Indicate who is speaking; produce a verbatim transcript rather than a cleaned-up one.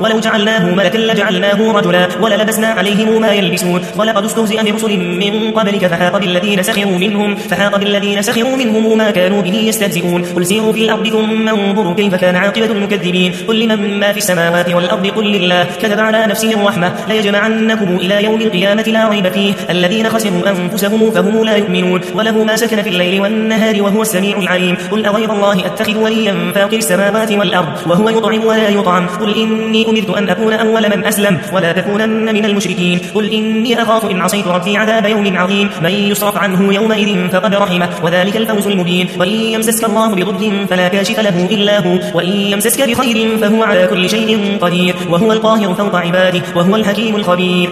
Speaker 1: ولو جعلناه ملكا لجعلناه رجلا وللبسنا عليهم ما يلبسون ولقد استهزئ برسل من قبلك فحاق بالذين سخروا منهم فحاق بالذين سخروا منهم ما كانوا به يستهزئون قل سيروا في الأرض ثم انظروا كيف كان عاقبة المكذبين قل لمن ما في السماوات والأرض قل لله كتب على نفسه الرحمة ليجمعنكم إلى يوم القيامة لا ريب فيه الذين خسروا أنفسهم فهم لا يؤمنون وله ما سكن في الليل والنهار وهو السميع العليم قل أغير الله أتخذ وليا فاطر السماوات والأرض وهو يطعم ولا يطعم قل إني أمرت أن أكون أول من أسلم ولا تكونن من المشركين قل إني أخاف إن عصيت ربي عذاب يوم عظيم من يصرف عنه يومئذ فقد رحمه وذلك الفوز المبين وإن يمسسك الله بضر فلا كاشف له إلا هو وإن يمسسك بخير فهو على كل شيء قدير وهو القاهر فوق عباده وهو الحكيم الخبير.